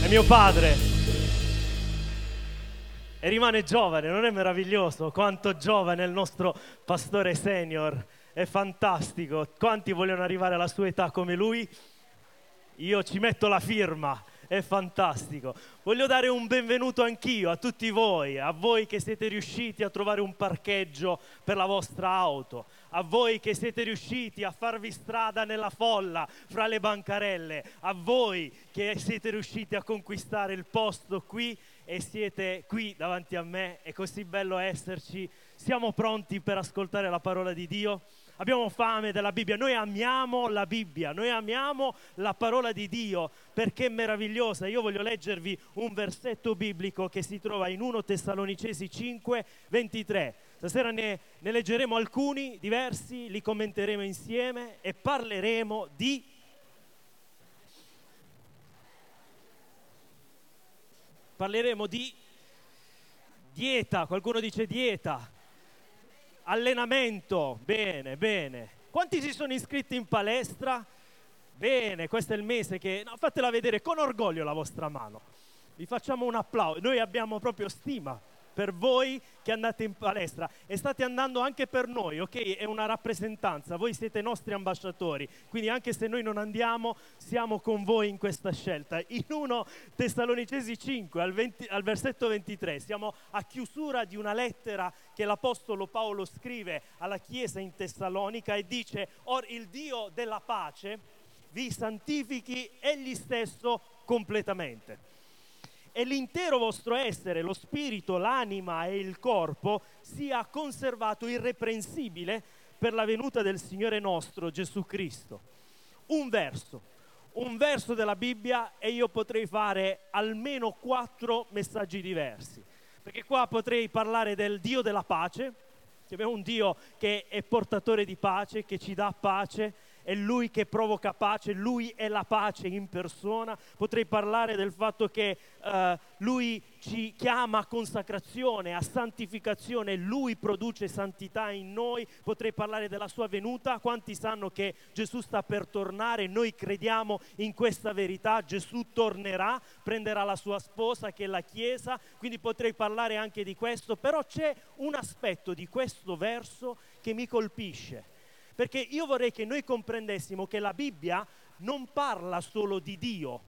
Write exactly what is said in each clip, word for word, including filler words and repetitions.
è mio padre e rimane giovane. Non è meraviglioso quanto giovane è il nostro pastore senior? È fantastico. Quanti vogliono arrivare alla sua età come lui? Io ci metto la firma. È fantastico. Voglio dare un benvenuto anch'io a tutti voi, a voi che siete riusciti a trovare un parcheggio per la vostra auto, a voi che siete riusciti a farvi strada nella folla fra le bancarelle, a voi che siete riusciti a conquistare il posto qui e siete qui davanti a me. È così bello esserci. Siamo pronti per ascoltare la parola di Dio? Abbiamo fame della Bibbia, noi amiamo la Bibbia, noi amiamo la parola di Dio perché è meravigliosa. Io voglio leggervi un versetto biblico che si trova in primo Tessalonicesi cinque ventitré. Stasera ne, ne leggeremo alcuni diversi, li commenteremo insieme e parleremo di parleremo di dieta. Qualcuno dice dieta. Allenamento, bene, bene. Quanti si sono iscritti in palestra? Bene, questo è il mese che... No, fatela vedere con orgoglio la vostra mano. Vi facciamo un applauso. Noi abbiamo proprio stima per voi che andate in palestra e state andando anche per noi, ok? È una rappresentanza, voi siete nostri ambasciatori, quindi anche se noi non andiamo, siamo con voi in questa scelta. In primo Tessalonicesi cinque, al, venti, al versetto ventitré, siamo a chiusura di una lettera che l'Apostolo Paolo scrive alla Chiesa in Tessalonica e dice: «Or il Dio della pace vi santifichi egli stesso completamente, e l'intero vostro essere, lo spirito, l'anima e il corpo sia conservato irreprensibile per la venuta del Signore nostro Gesù Cristo». Un verso, un verso della Bibbia e io potrei fare almeno quattro messaggi diversi, perché qua potrei parlare del Dio della pace, che abbiamo un Dio che è portatore di pace, che ci dà pace, è Lui che provoca pace, Lui è la pace in persona. Potrei parlare del fatto che uh, Lui ci chiama a consacrazione, a santificazione, Lui produce santità in noi. Potrei parlare della sua venuta. Quanti sanno che Gesù sta per tornare? Noi crediamo in questa verità. Gesù tornerà, prenderà la sua sposa che è la Chiesa, quindi potrei parlare anche di questo. Però c'è un aspetto di questo verso che mi colpisce, perché io vorrei che noi comprendessimo che la Bibbia non parla solo di Dio,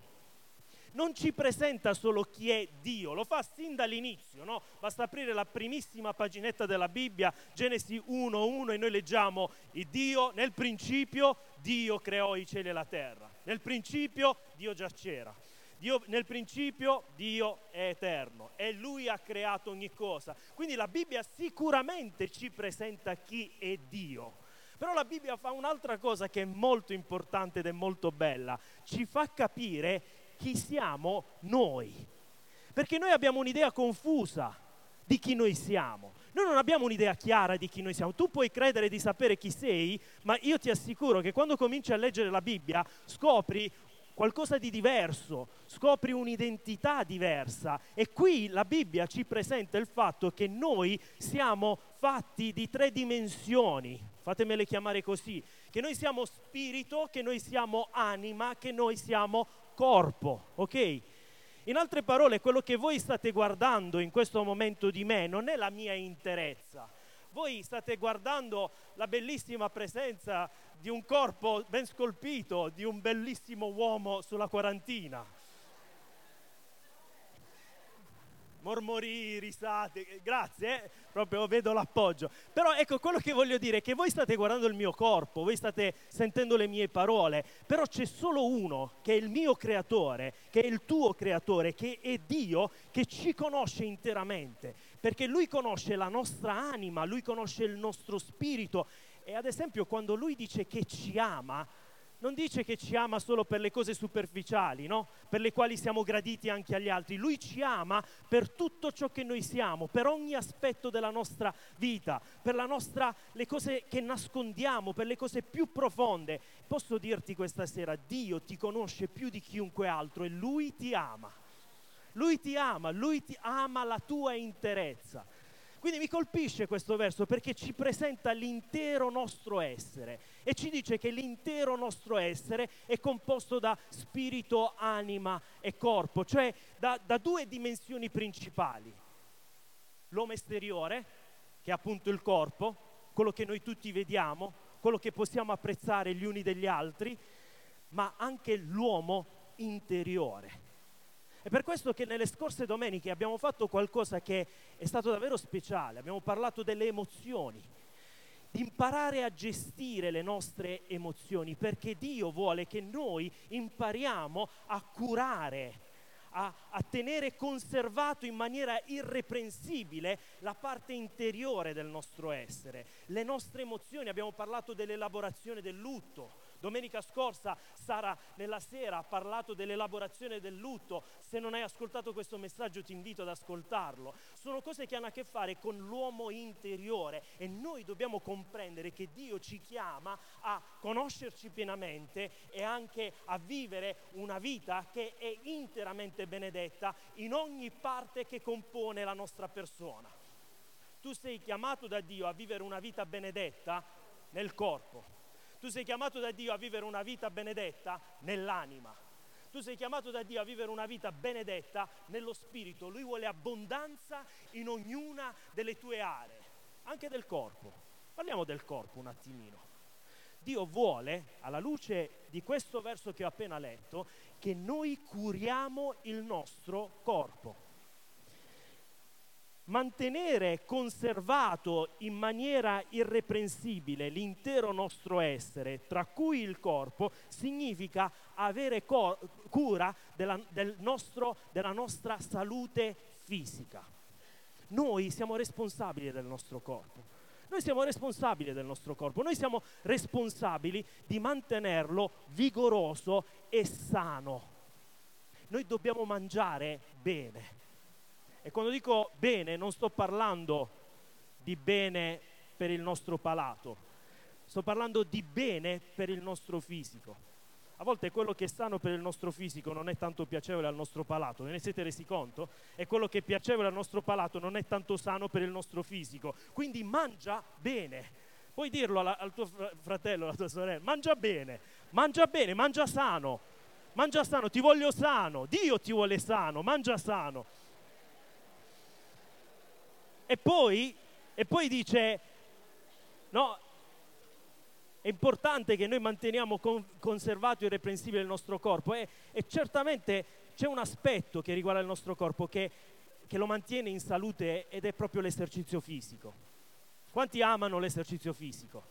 non ci presenta solo chi è Dio, lo fa sin dall'inizio, no? Basta aprire la primissima paginetta della Bibbia, Genesi uno uno, e noi leggiamo: il Dio, nel principio Dio creò i cieli e la terra, nel principio Dio già c'era. Dio, nel principio Dio è eterno e Lui ha creato ogni cosa. Quindi la Bibbia sicuramente ci presenta chi è Dio. Però la Bibbia fa un'altra cosa che è molto importante ed è molto bella: ci fa capire chi siamo noi, perché noi abbiamo un'idea confusa di chi noi siamo. Noi non abbiamo un'idea chiara di chi noi siamo. Tu puoi credere di sapere chi sei, ma io ti assicuro che quando cominci a leggere la Bibbia scopri qualcosa di diverso, scopri un'identità diversa. E qui la Bibbia ci presenta il fatto che noi siamo fatti di tre dimensioni, fatemele chiamare così, che noi siamo spirito, che noi siamo anima, che noi siamo corpo, ok? In altre parole, quello che voi state guardando in questo momento di me non è la mia interezza. Voi state guardando la bellissima presenza di un corpo ben scolpito, di un bellissimo uomo sulla quarantina. Mormori, risate, grazie, eh? Proprio vedo l'appoggio. Però ecco, quello che voglio dire è che voi state guardando il mio corpo, voi state sentendo le mie parole, però c'è solo uno che è il mio creatore, che è il tuo creatore, che è Dio, che ci conosce interamente, perché Lui conosce la nostra anima, Lui conosce il nostro spirito. E ad esempio quando Lui dice che ci ama, non dice che ci ama solo per le cose superficiali, no? Per le quali siamo graditi anche agli altri. Lui ci ama per tutto ciò che noi siamo, per ogni aspetto della nostra vita, per la nostra, le cose che nascondiamo, per le cose più profonde. Posso dirti questa sera, Dio ti conosce più di chiunque altro e Lui ti ama. Lui ti ama, Lui ti ama la tua interezza. Quindi mi colpisce questo verso perché ci presenta l'intero nostro essere e ci dice che l'intero nostro essere è composto da spirito, anima e corpo, cioè da, da due dimensioni principali. L'uomo esteriore, che è appunto il corpo, quello che noi tutti vediamo, quello che possiamo apprezzare gli uni degli altri, ma anche l'uomo interiore. È per questo che nelle scorse domeniche abbiamo fatto qualcosa che è stato davvero speciale. Abbiamo parlato delle emozioni, di imparare a gestire le nostre emozioni, perché Dio vuole che noi impariamo a curare, a, a tenere conservato in maniera irreprensibile la parte interiore del nostro essere, le nostre emozioni. Abbiamo parlato dell'elaborazione del lutto. Domenica scorsa Sara nella sera ha parlato dell'elaborazione del lutto. Se non hai ascoltato questo messaggio ti invito ad ascoltarlo. Sono cose che hanno a che fare con l'uomo interiore e noi dobbiamo comprendere che Dio ci chiama a conoscerci pienamente e anche a vivere una vita che è interamente benedetta in ogni parte che compone la nostra persona. Tu sei chiamato da Dio a vivere una vita benedetta nel corpo. Tu sei chiamato da Dio a vivere una vita benedetta nell'anima. Tu sei chiamato da Dio a vivere una vita benedetta nello spirito. Lui vuole abbondanza in ognuna delle tue aree, anche del corpo. Parliamo del corpo un attimino. Dio vuole, alla luce di questo verso che ho appena letto, che noi curiamo il nostro corpo. Mantenere conservato in maniera irreprensibile l'intero nostro essere, tra cui il corpo, significa avere cor- cura della, del nostro, della nostra salute fisica. Noi siamo responsabili del nostro corpo. Noi siamo responsabili del nostro corpo. Noi siamo responsabili di mantenerlo vigoroso e sano. Noi dobbiamo mangiare bene. E quando dico bene non sto parlando di bene per il nostro palato, sto parlando di bene per il nostro fisico. A volte quello che è sano per il nostro fisico non è tanto piacevole al nostro palato, ve ne siete resi conto? E quello che è piacevole al nostro palato non è tanto sano per il nostro fisico. Quindi mangia bene. Puoi dirlo alla, al tuo fratello, alla tua sorella, mangia bene, mangia bene, mangia sano, mangia sano, ti voglio sano, Dio ti vuole sano, mangia sano. E poi, e poi dice, no, è importante che noi manteniamo con, conservato e irreprensibile il nostro corpo e, e certamente c'è un aspetto che riguarda il nostro corpo che, che lo mantiene in salute ed è proprio l'esercizio fisico. Quanti amano l'esercizio fisico?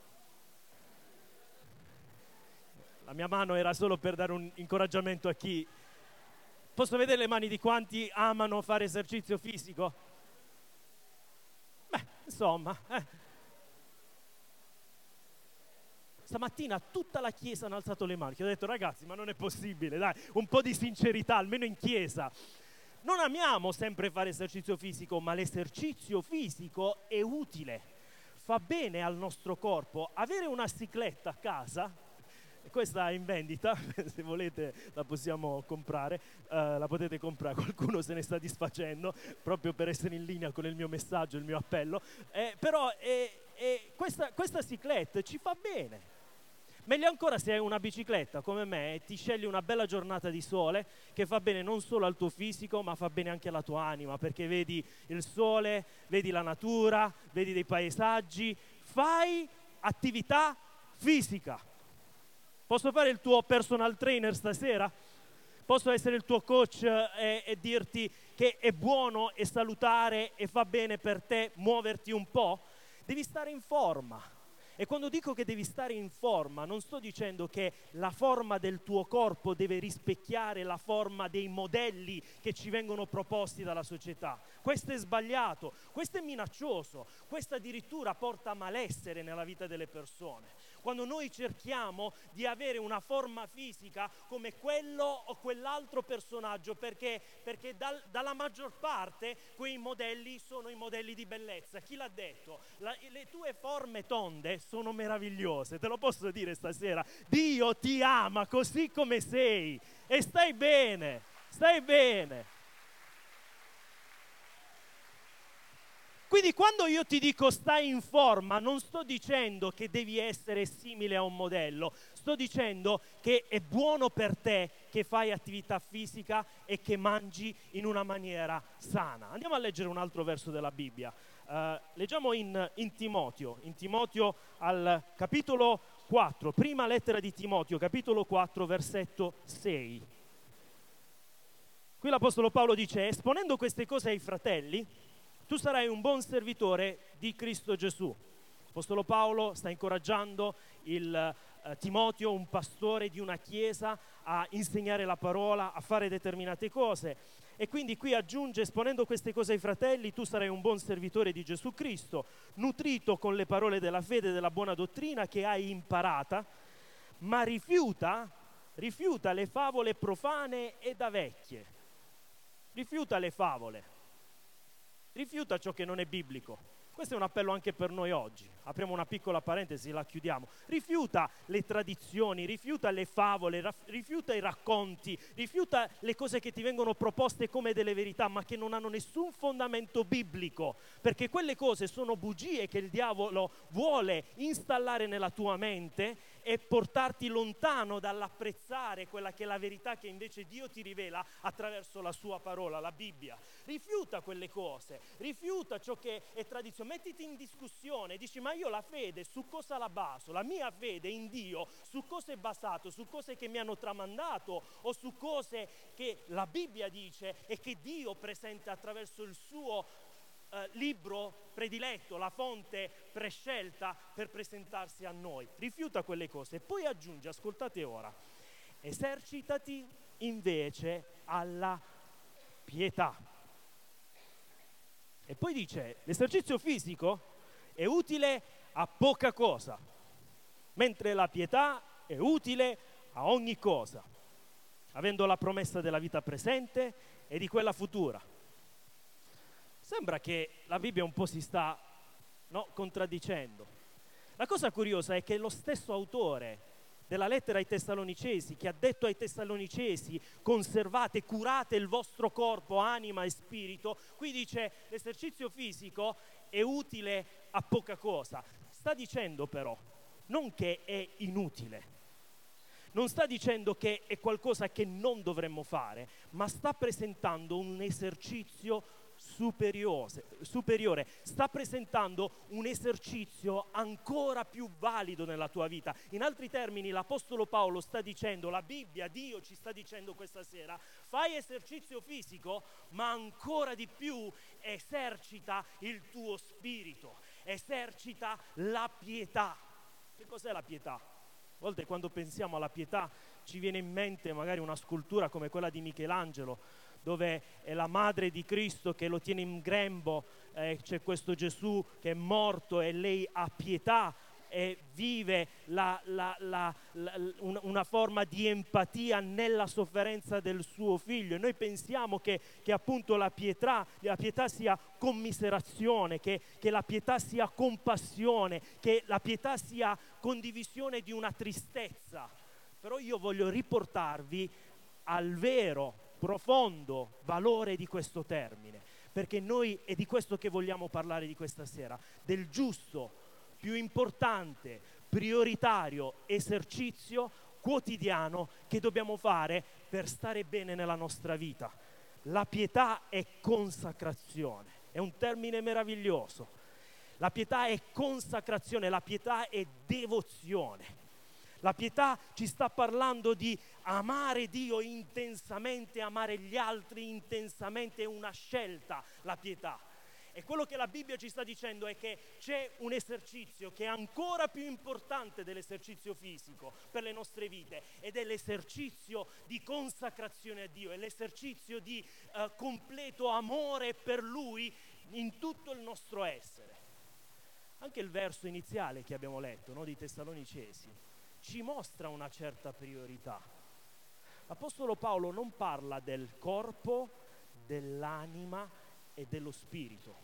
La mia mano era solo per dare un incoraggiamento a chi... Posso vedere le mani di quanti amano fare esercizio fisico? Beh, insomma, eh. Stamattina tutta la chiesa hanno alzato le mani. Ho detto, ragazzi, ma non è possibile, dai, un po' di sincerità, almeno in chiesa. Non amiamo sempre fare esercizio fisico, ma l'esercizio fisico è utile, fa bene al nostro corpo. Avere una cicletta a casa, questa è in vendita, se volete la possiamo comprare, uh, la potete comprare, qualcuno se ne sta disfacendo proprio per essere in linea con il mio messaggio, il mio appello, eh, però eh, eh, questa, questa cicletta ci fa bene. Meglio ancora se hai una bicicletta come me e ti scegli una bella giornata di sole che fa bene non solo al tuo fisico ma fa bene anche alla tua anima, perché vedi il sole, vedi la natura, vedi dei paesaggi, fai attività fisica. Posso fare il tuo personal trainer stasera? Posso essere il tuo coach e, e dirti che è buono e salutare e fa bene per te muoverti un po'? Devi stare in forma. E quando dico che devi stare in forma, non sto dicendo che la forma del tuo corpo deve rispecchiare la forma dei modelli che ci vengono proposti dalla società. Questo è sbagliato, questo è minaccioso, questo addirittura porta malessere nella vita delle persone. Quando noi cerchiamo di avere una forma fisica come quello o quell'altro personaggio, perché, perché dal, dalla maggior parte quei modelli sono i modelli di bellezza. Chi l'ha detto? La, le tue forme tonde sono meravigliose, te lo posso dire stasera. Dio ti ama così come sei e stai bene, stai bene. Quindi quando io ti dico stai in forma, non sto dicendo che devi essere simile a un modello, sto dicendo che è buono per te che fai attività fisica e che mangi in una maniera sana. Andiamo a leggere un altro verso della Bibbia. Uh, leggiamo in, in Timoteo, in Timoteo al capitolo quattro, prima lettera di Timoteo, capitolo quattro, versetto sei. Qui l'Apostolo Paolo dice: esponendo queste cose ai fratelli, tu sarai un buon servitore di Cristo Gesù. L'Apostolo Paolo sta incoraggiando il uh, Timoteo, un pastore di una chiesa, a insegnare la parola, a fare determinate cose. E quindi qui aggiunge: esponendo queste cose ai fratelli, tu sarai un buon servitore di Gesù Cristo, nutrito con le parole della fede e della buona dottrina che hai imparata, ma rifiuta, rifiuta le favole profane e da vecchie. Rifiuta le favole. Rifiuta ciò che non è biblico. Questo è un appello anche per noi oggi. Apriamo una piccola parentesi, la chiudiamo. Rifiuta le tradizioni, rifiuta le favole, raf- rifiuta i racconti, rifiuta le cose che ti vengono proposte come delle verità, ma che non hanno nessun fondamento biblico, perché quelle cose sono bugie che il diavolo vuole installare nella tua mente e portarti lontano dall'apprezzare quella che è la verità che invece Dio ti rivela attraverso la sua parola, la Bibbia. Rifiuta quelle cose, rifiuta ciò che è tradizione. Mettiti in discussione, dici: ma io la fede su cosa la baso? La mia fede in Dio su cosa è basato? Su cose che mi hanno tramandato o su cose che la Bibbia dice e che Dio presenta attraverso il suo eh, libro prediletto, la fonte prescelta per presentarsi a noi? Rifiuta quelle cose e poi aggiunge, ascoltate ora: esercitati invece alla pietà. E poi dice: l'esercizio fisico è utile a poca cosa, mentre la pietà è utile a ogni cosa, avendo la promessa della vita presente e di quella futura. Sembra che la Bibbia un po' si sta, no, contraddicendo. La cosa curiosa è che lo stesso autore della lettera ai Tessalonicesi, che ha detto ai Tessalonicesi: conservate, curate il vostro corpo, anima e spirito, qui dice: l'esercizio fisico è utile a poca cosa. Sta dicendo però non che è inutile, non sta dicendo che è qualcosa che non dovremmo fare, ma sta presentando un esercizio superiore, superiore, sta presentando un esercizio ancora più valido nella tua vita. In altri termini, l'Apostolo Paolo sta dicendo, la Bibbia, Dio ci sta dicendo questa sera: fai esercizio fisico, ma ancora di più esercita il tuo spirito, esercita la pietà. Che cos'è la pietà? A volte quando pensiamo alla pietà ci viene in mente magari una scultura come quella di Michelangelo, dove è la madre di Cristo che lo tiene in grembo, eh, c'è questo Gesù che è morto e lei ha pietà e vive la, la, la, la, una, una forma di empatia nella sofferenza del suo figlio. E noi pensiamo che, che appunto la pietà, la pietà sia commiserazione, che, che la pietà sia compassione, che la pietà sia condivisione di una tristezza. Però io voglio riportarvi al vero, profondo valore di questo termine, perché noi è di questo che vogliamo parlare di questa sera, del giusto, più importante, prioritario esercizio quotidiano che dobbiamo fare per stare bene nella nostra vita. La pietà è consacrazione, è un termine meraviglioso. La pietà è consacrazione, la pietà è devozione. La pietà ci sta parlando di amare Dio intensamente, amare gli altri intensamente, è una scelta la pietà. E quello che la Bibbia ci sta dicendo è che c'è un esercizio che è ancora più importante dell'esercizio fisico per le nostre vite, ed è l'esercizio di consacrazione a Dio, è l'esercizio di uh, completo amore per Lui in tutto il nostro essere. Anche il verso iniziale che abbiamo letto, no, di Tessalonicesi, ci mostra una certa priorità. L'Apostolo Paolo non parla del corpo, dell'anima e dello spirito.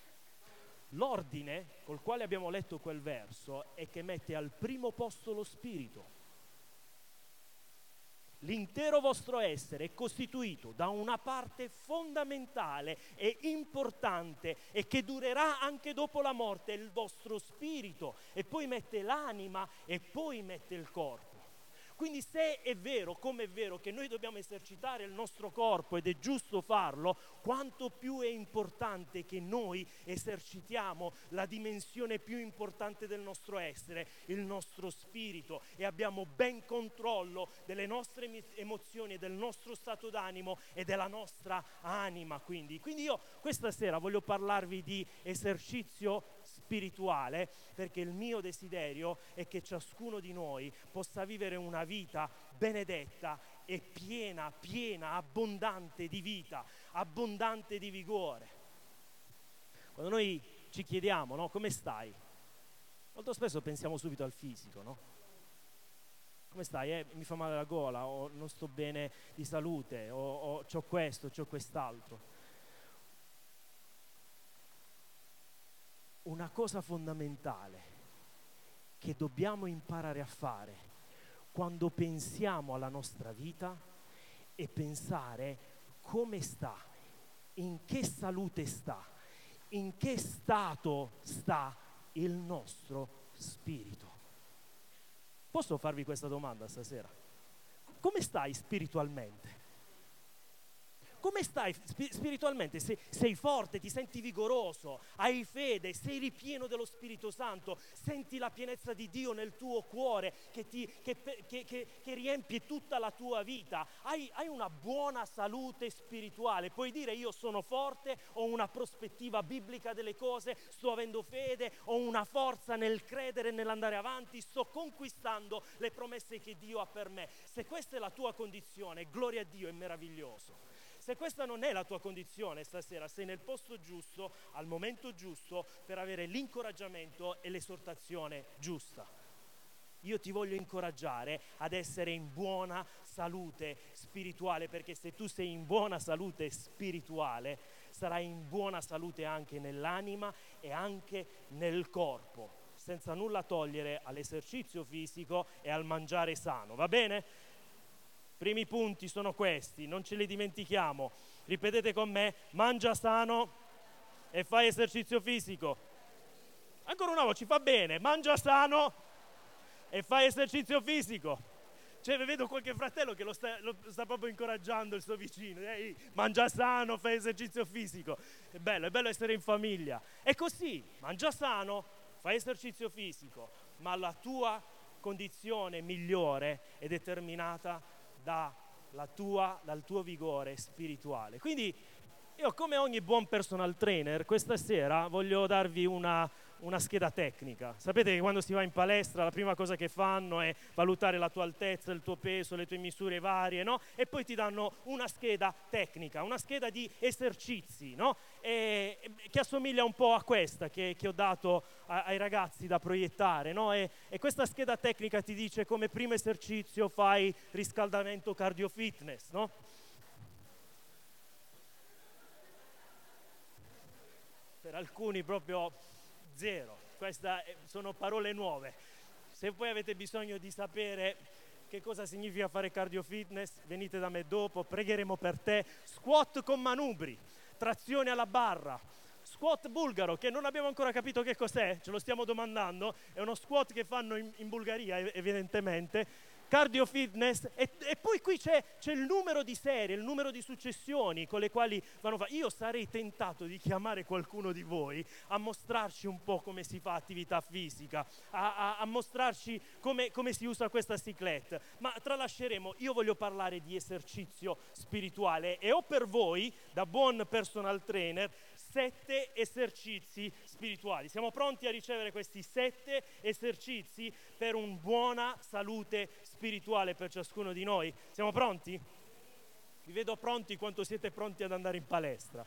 L'ordine col quale abbiamo letto quel verso è che mette al primo posto lo spirito. L'intero vostro essere è costituito da una parte fondamentale e importante e che durerà anche dopo la morte, il vostro spirito, e poi mette l'anima e poi mette il corpo. Quindi se è vero, come è vero, che noi dobbiamo esercitare il nostro corpo ed è giusto farlo, quanto più è importante che noi esercitiamo la dimensione più importante del nostro essere, il nostro spirito, e abbiamo ben controllo delle nostre emozioni, del nostro stato d'animo e della nostra anima. Quindi, quindi io questa sera voglio parlarvi di esercizio spirituale, perché il mio desiderio è che ciascuno di noi possa vivere una vita benedetta e piena, piena, abbondante di vita, abbondante di vigore. Quando noi ci chiediamo, no, come stai? Molto spesso pensiamo subito al fisico, no? Come stai? Eh, mi fa male la gola, o non sto bene di salute, o, o c'ho questo, c'ho quest'altro. Una cosa fondamentale che dobbiamo imparare a fare quando pensiamo alla nostra vita è pensare come sta, in che salute sta, in che stato sta il nostro spirito. Posso farvi questa domanda stasera? Come stai spiritualmente? Come stai spiritualmente? Sei, sei forte, ti senti vigoroso, hai fede, sei ripieno dello Spirito Santo, senti la pienezza di Dio nel tuo cuore che, ti, che, che, che, che riempie tutta la tua vita, hai, hai una buona salute spirituale, puoi dire io sono forte, ho una prospettiva biblica delle cose, sto avendo fede, ho una forza nel credere e nell'andare avanti, sto conquistando le promesse che Dio ha per me. Se questa è la tua condizione, gloria a Dio, è meraviglioso. Se questa non è la tua condizione stasera, sei nel posto giusto, al momento giusto, per avere l'incoraggiamento e l'esortazione giusta. Io ti voglio incoraggiare ad essere in buona salute spirituale, perché se tu sei in buona salute spirituale, sarai in buona salute anche nell'anima e anche nel corpo, senza nulla togliere all'esercizio fisico e al mangiare sano, va bene? Primi punti sono questi, non ce li dimentichiamo. Ripetete con me: mangia sano e fai esercizio fisico. Ancora una volta, ci fa bene: mangia sano e fai esercizio fisico. Cioè, vedo qualche fratello che lo sta, lo sta proprio incoraggiando il suo vicino. Ehi, mangia sano, fai esercizio fisico. È bello, è bello essere in famiglia. È così, mangia sano, fai esercizio fisico, ma la tua condizione migliore è determinata dalla tua, dal tuo vigore spirituale. Quindi io, come ogni buon personal trainer, questa sera voglio darvi una, una scheda tecnica. Sapete che quando si va in palestra la prima cosa che fanno è valutare la tua altezza, il tuo peso, le tue misure varie, no? E poi ti danno una scheda tecnica, una scheda di esercizi, no? E, che assomiglia un po' a questa che, che ho dato a, ai ragazzi da proiettare, no? E, e questa scheda tecnica ti dice: come primo esercizio fai riscaldamento cardio fitness, no? Per alcuni proprio zero, queste sono parole nuove. Se poi avete bisogno di sapere che cosa significa fare cardio fitness, venite da me dopo, pregheremo per te. Squat con manubri, trazione alla barra, squat bulgaro, che non abbiamo ancora capito che cos'è, ce lo stiamo domandando, è uno squat che fanno in, in Bulgaria evidentemente. Cardio fitness, e, e poi qui c'è, c'è il numero di serie, il numero di successioni con le quali vanno fatte. Io sarei tentato di chiamare qualcuno di voi a mostrarci un po' come si fa attività fisica, a, a, a mostrarci come, come si usa questa cyclette, ma tralasceremo. Io voglio parlare di esercizio spirituale e ho per voi, da buon personal trainer, sette esercizi spirituali. Siamo pronti a ricevere questi sette esercizi per una buona salute spirituale per ciascuno di noi? Siamo pronti? Vi vedo pronti quanto siete pronti ad andare in palestra.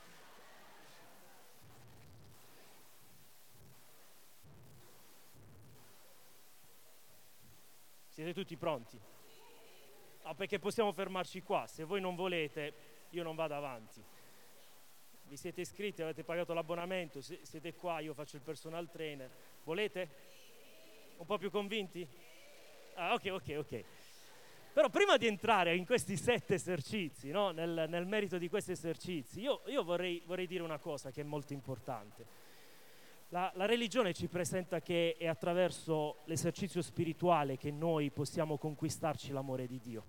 Siete tutti pronti? No, perché possiamo fermarci qua. Se voi non volete, io non vado avanti. Vi siete iscritti, avete pagato l'abbonamento, siete qua, io faccio il personal trainer. Volete? Un po' più convinti? Ah, ok, ok, ok. Però prima di entrare in questi sette esercizi, no? nel, nel merito di questi esercizi, io, io vorrei, vorrei dire una cosa che è molto importante. La, la religione ci presenta che è attraverso l'esercizio spirituale che noi possiamo conquistarci l'amore di Dio.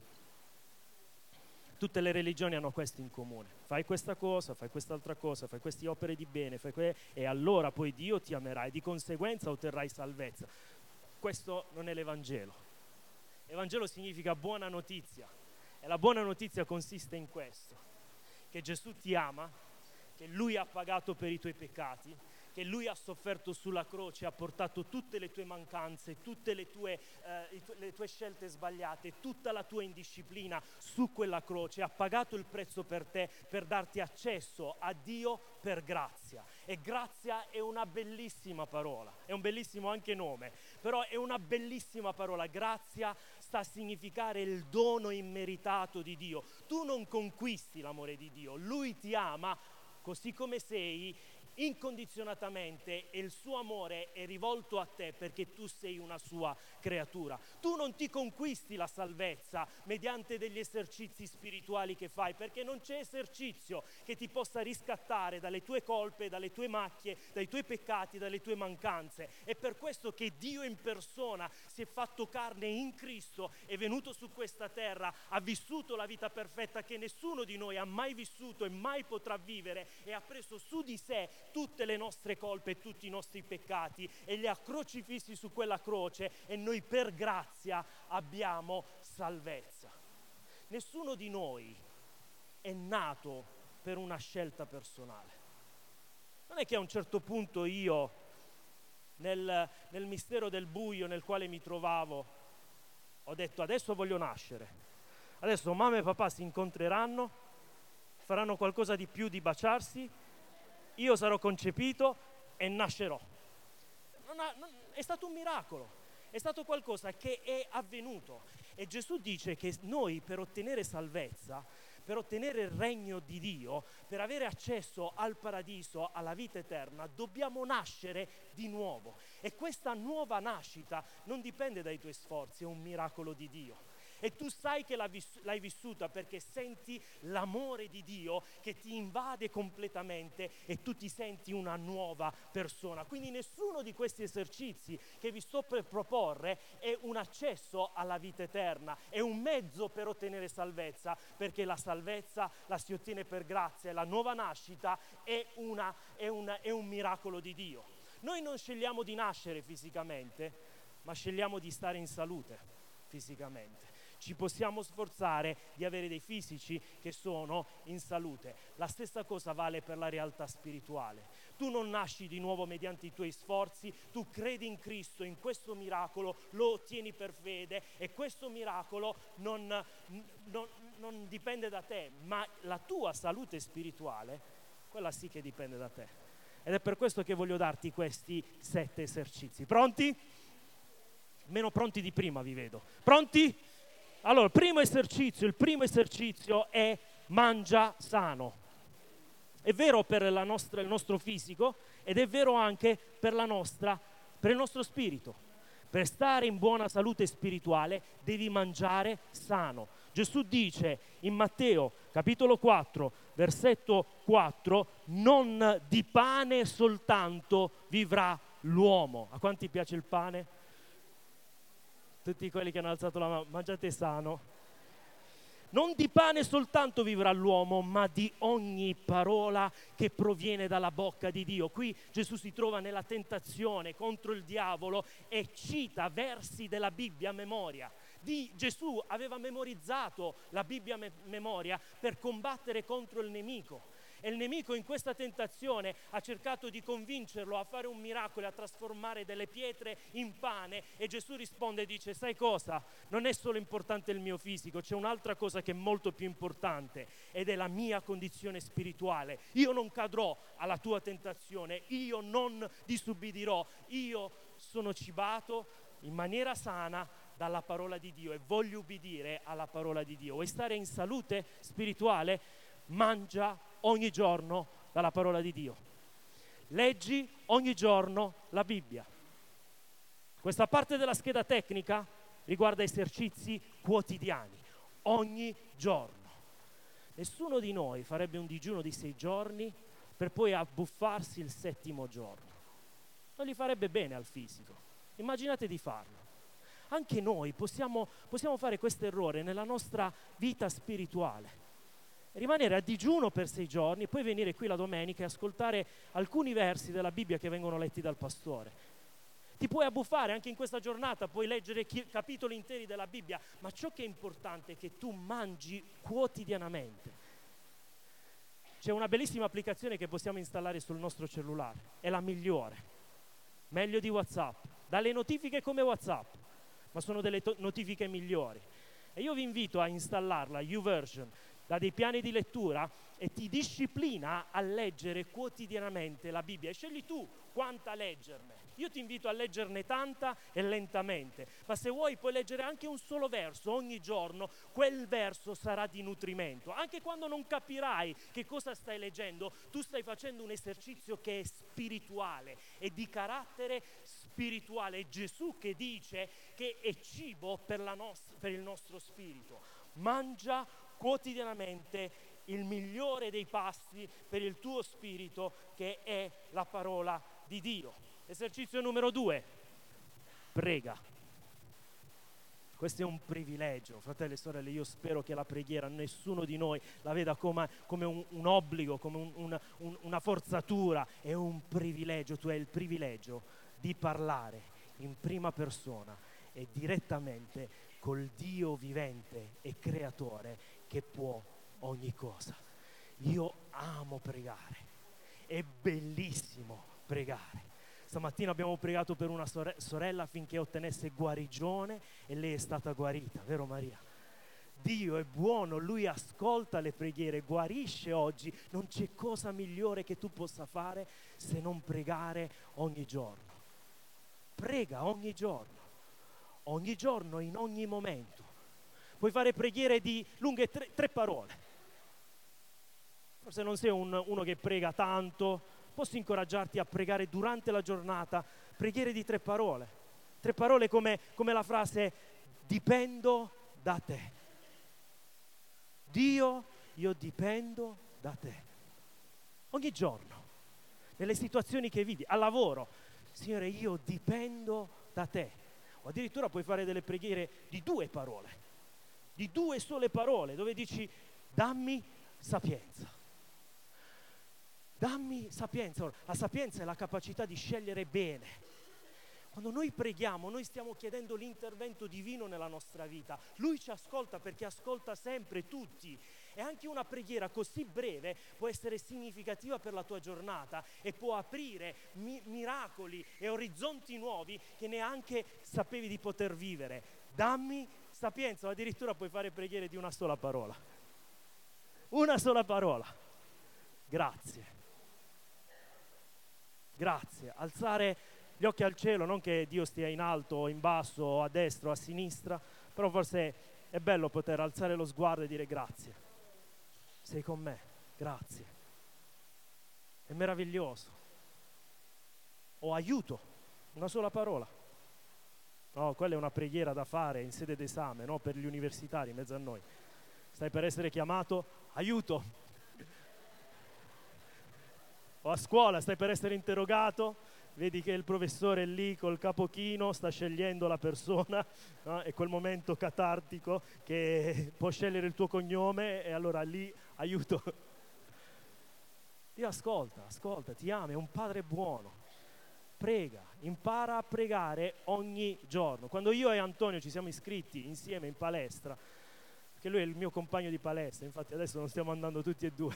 Tutte le religioni hanno questo in comune: fai questa cosa, fai quest'altra cosa, fai queste opere di bene, fai que- e allora poi Dio ti amerà e di conseguenza otterrai salvezza. Questo non è l'Evangelo. Evangelo significa buona notizia, e la buona notizia consiste in questo: che Gesù ti ama, che Lui ha pagato per i tuoi peccati, che Lui ha sofferto sulla croce, ha portato tutte le tue mancanze, tutte le tue, eh, le tue scelte sbagliate, tutta la tua indisciplina su quella croce, ha pagato il prezzo per te, per darti accesso a Dio per grazia. E grazia è una bellissima parola, è un bellissimo anche nome, però è una bellissima parola. Grazia sta a significare il dono immeritato di Dio. Tu non conquisti l'amore di Dio, Lui ti ama così come sei, incondizionatamente, e il suo amore è rivolto a te perché tu sei una sua creatura. Tu non ti conquisti la salvezza mediante degli esercizi spirituali che fai, perché non c'è esercizio che ti possa riscattare dalle tue colpe, dalle tue macchie, dai tuoi peccati, dalle tue mancanze. È per questo che Dio in persona si è fatto carne in Cristo, è venuto su questa terra, ha vissuto la vita perfetta che nessuno di noi ha mai vissuto e mai potrà vivere, e ha preso su di sé tutte le nostre colpe e tutti i nostri peccati e li ha crocifissi su quella croce, e noi per grazia abbiamo salvezza. Nessuno di noi è nato per una scelta personale. Non è che a un certo punto io, nel, nel mistero del buio nel quale mi trovavo, ho detto: adesso voglio nascere, adesso mamma e papà si incontreranno, faranno qualcosa di più di baciarsi, io sarò concepito e nascerò. Non ha, non, è stato un miracolo, è stato qualcosa che è avvenuto. E Gesù dice che noi, per ottenere salvezza, per ottenere il regno di Dio, per avere accesso al paradiso, alla vita eterna, dobbiamo nascere di nuovo. E questa nuova nascita non dipende dai tuoi sforzi, è un miracolo di Dio. E tu sai che l'hai vissuta perché senti l'amore di Dio che ti invade completamente e tu ti senti una nuova persona. Quindi nessuno di questi esercizi che vi sto per proporre è un accesso alla vita eterna, è un mezzo per ottenere salvezza, perché la salvezza la si ottiene per grazia e la nuova nascita è, una, è, una, è un miracolo di Dio. Noi non scegliamo di nascere fisicamente, ma scegliamo di stare in salute fisicamente. Ci possiamo sforzare di avere dei fisici che sono in salute. La stessa cosa vale per la realtà spirituale. Tu non nasci di nuovo mediante i tuoi sforzi, tu credi in Cristo, in questo miracolo, lo ottieni per fede, e questo miracolo non, non, non dipende da te, ma la tua salute spirituale, quella sì che dipende da te. Ed è per questo che voglio darti questi sette esercizi. Pronti? Meno pronti di prima vi vedo. Pronti? Allora, il primo esercizio, il primo esercizio è mangia sano. È vero per la nostra, il nostro fisico, ed è vero anche per la nostra, per il nostro spirito. Per stare in buona salute spirituale devi mangiare sano. Gesù dice in Matteo capitolo quattro, versetto quattro: non di pane soltanto vivrà l'uomo. A quanti piace il pane? Tutti quelli che hanno alzato la mano, mangiate sano. Non di pane soltanto vivrà l'uomo, ma di ogni parola che proviene dalla bocca di Dio. Qui Gesù si trova nella tentazione contro il diavolo e cita versi della Bibbia a memoria. Di, Gesù aveva memorizzato la Bibbia a me- memoria per combattere contro il nemico. E il nemico in questa tentazione ha cercato di convincerlo a fare un miracolo e a trasformare delle pietre in pane, e Gesù risponde e dice: sai cosa? Non è solo importante il mio fisico, c'è un'altra cosa che è molto più importante, ed è la mia condizione spirituale. Io non cadrò alla tua tentazione, io non disubbidirò, io sono cibato in maniera sana dalla parola di Dio e voglio ubbidire alla parola di Dio. Vuoi stare in salute spirituale? Mangia ogni giorno dalla parola di Dio. Leggi ogni giorno la Bibbia. Questa parte della scheda tecnica riguarda esercizi quotidiani, ogni giorno. Nessuno di noi farebbe un digiuno di sei giorni per poi abbuffarsi il settimo giorno. Non gli farebbe bene al fisico. Immaginate di farlo. Anche noi possiamo, possiamo fare questo errore nella nostra vita spirituale. Rimanere a digiuno per sei giorni, poi venire qui la domenica e ascoltare alcuni versi della Bibbia che vengono letti dal pastore. Ti puoi abbuffare anche in questa giornata, puoi leggere chi- capitoli interi della Bibbia, ma ciò che è importante è che tu mangi quotidianamente. C'è una bellissima applicazione che possiamo installare sul nostro cellulare, è la migliore, meglio di WhatsApp, dalle notifiche come WhatsApp, ma sono delle to- notifiche migliori. E io vi invito a installarla, YouVersion, da dei piani di lettura, e ti disciplina a leggere quotidianamente la Bibbia. E scegli tu quanta leggerne. Io ti invito a leggerne tanta e lentamente, ma se vuoi puoi leggere anche un solo verso ogni giorno, quel verso sarà di nutrimento. Anche quando non capirai che cosa stai leggendo, tu stai facendo un esercizio che è spirituale, è di carattere spirituale. È Gesù che dice che è cibo per, la nost- per il nostro spirito. Mangia quotidianamente il migliore dei pasti per il tuo spirito, che è la parola di Dio. Esercizio numero due, prega. Questo è un privilegio, fratelli e sorelle. Io spero che la preghiera nessuno di noi la veda come, come un, un obbligo, come un, un, un, una forzatura. È un privilegio. Tu hai il privilegio di parlare in prima persona e direttamente col Dio vivente e creatore che può ogni cosa. Io amo pregare, è bellissimo pregare. Stamattina abbiamo pregato per una sore- sorella affinché ottenesse guarigione e lei è stata guarita, vero Maria? Dio è buono, Lui ascolta le preghiere, guarisce oggi. Non c'è cosa migliore che tu possa fare se non pregare ogni giorno. Prega ogni giorno, ogni giorno, in ogni momento. Puoi fare preghiere di lunghe tre, tre parole. Forse non sei un, uno che prega tanto, posso incoraggiarti a pregare durante la giornata, preghiere di tre parole. Tre parole come, come la frase dipendo da te. Dio, io dipendo da te. Ogni giorno, nelle situazioni che vivi, al lavoro, Signore, io dipendo da te. O addirittura puoi fare delle preghiere di due parole, di due sole parole, dove dici dammi sapienza. Dammi sapienza. La sapienza è la capacità di scegliere bene. Quando noi preghiamo, noi stiamo chiedendo l'intervento divino nella nostra vita. Lui ci ascolta perché ascolta sempre tutti. E anche una preghiera così breve può essere significativa per la tua giornata e può aprire mi- miracoli e orizzonti nuovi che neanche sapevi di poter vivere. Dammi sapienza. O addirittura puoi fare preghiere di una sola parola. Una sola parola. Grazie. Grazie, alzare gli occhi al cielo, non che Dio stia in alto o in basso o a destra o a sinistra, però forse è bello poter alzare lo sguardo e dire grazie, sei con me, grazie, è meraviglioso. O aiuto, una sola parola. No, quella è una preghiera da fare in sede d'esame, no? Per gli universitari in mezzo a noi. Stai per essere chiamato, aiuto. O a scuola stai per essere interrogato, vedi che il professore è lì col capo chino, sta scegliendo la persona, no? È quel momento catartico che può scegliere il tuo cognome e allora lì aiuto. Dio ascolta, ascolta, ti ama, è un padre buono. Prega, impara a pregare ogni giorno. Quando io e Antonio ci siamo iscritti insieme in palestra, perché lui è il mio compagno di palestra, infatti adesso non stiamo andando tutti e due.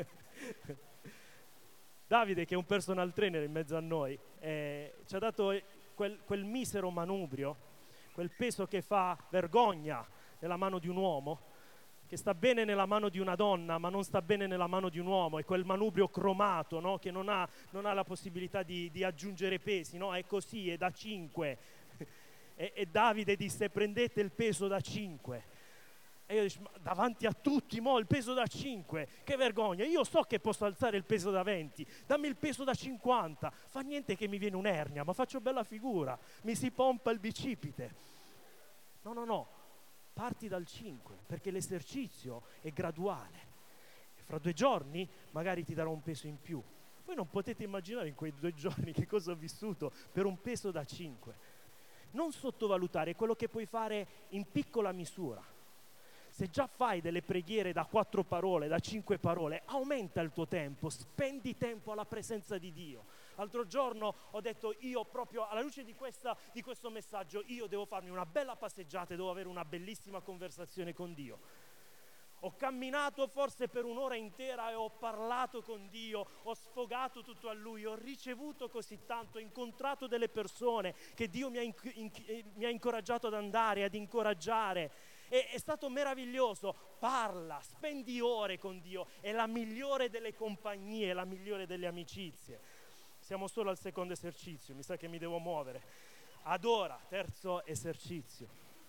Davide, che è un personal trainer in mezzo a noi, eh, ci ha dato quel, quel misero manubrio, quel peso che fa vergogna nella mano di un uomo, che sta bene nella mano di una donna, ma non sta bene nella mano di un uomo. È quel manubrio cromato, no? Che non ha, non ha la possibilità di, di aggiungere pesi, no? È così, è da cinque. e, e Davide disse: prendete il peso da cinque. E io dico, ma davanti a tutti, mo il peso da cinque, che vergogna, io so che posso alzare il peso da venti, dammi il peso da cinquanta, fa niente che mi viene un'ernia, ma faccio bella figura, mi si pompa il bicipite. No, no, no, parti dal cinque, perché l'esercizio è graduale. E fra due giorni magari ti darò un peso in più. Voi non potete immaginare in quei due giorni che cosa ho vissuto per un peso da cinque. Non sottovalutare quello che puoi fare in piccola misura. Se già fai delle preghiere da quattro parole, da cinque parole, aumenta il tuo tempo, spendi tempo alla presenza di Dio. L'altro giorno ho detto, io proprio alla luce di, questa, di questo messaggio, io devo farmi una bella passeggiata e devo avere una bellissima conversazione con Dio. Ho camminato forse per un'ora intera e ho parlato con Dio, ho sfogato tutto a Lui, ho ricevuto così tanto, ho incontrato delle persone che Dio mi ha, inc- inc- mi ha incoraggiato ad andare, ad incoraggiare. E, è stato meraviglioso. Parla, spendi ore con Dio, è la migliore delle compagnie, la migliore delle amicizie. Siamo solo al secondo esercizio, mi sa che mi devo muovere. Adora, terzo esercizio.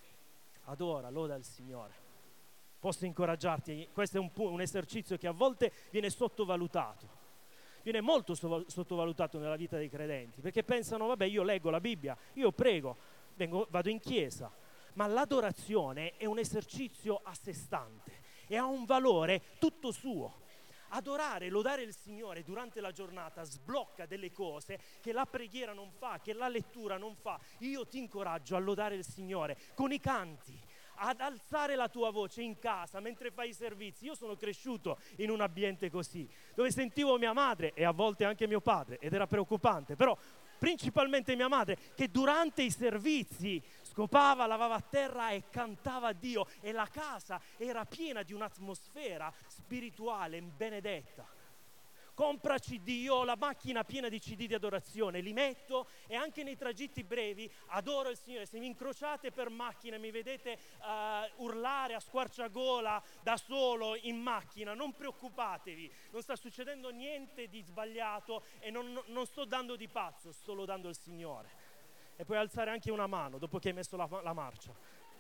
Adora, loda il Signore. Posso incoraggiarti, questo è un, un esercizio che a volte viene sottovalutato, viene molto so- sottovalutato nella vita dei credenti, perché pensano, vabbè, io leggo la Bibbia, io prego, vengo, vado in chiesa, ma l'adorazione è un esercizio a sé stante e ha un valore tutto suo. Adorare, lodare il Signore durante la giornata sblocca delle cose che la preghiera non fa, che la lettura non fa. Io ti incoraggio a lodare il Signore con i canti, ad alzare la tua voce in casa mentre fai i servizi. Io sono cresciuto in un ambiente così, dove sentivo mia madre e a volte anche mio padre, ed era preoccupante, però principalmente mia madre, che durante i servizi scopava, lavava a terra e cantava a Dio, e la casa era piena di un'atmosfera spirituale benedetta. Compra C D, io ho la macchina piena di C D di adorazione, li metto, e anche nei tragitti brevi adoro il Signore. Se mi incrociate per macchina e mi vedete uh, urlare a squarciagola da solo in macchina, non preoccupatevi, non sta succedendo niente di sbagliato e non, non sto dando di pazzo, sto lodando il Signore. E puoi alzare anche una mano dopo che hai messo la, la marcia.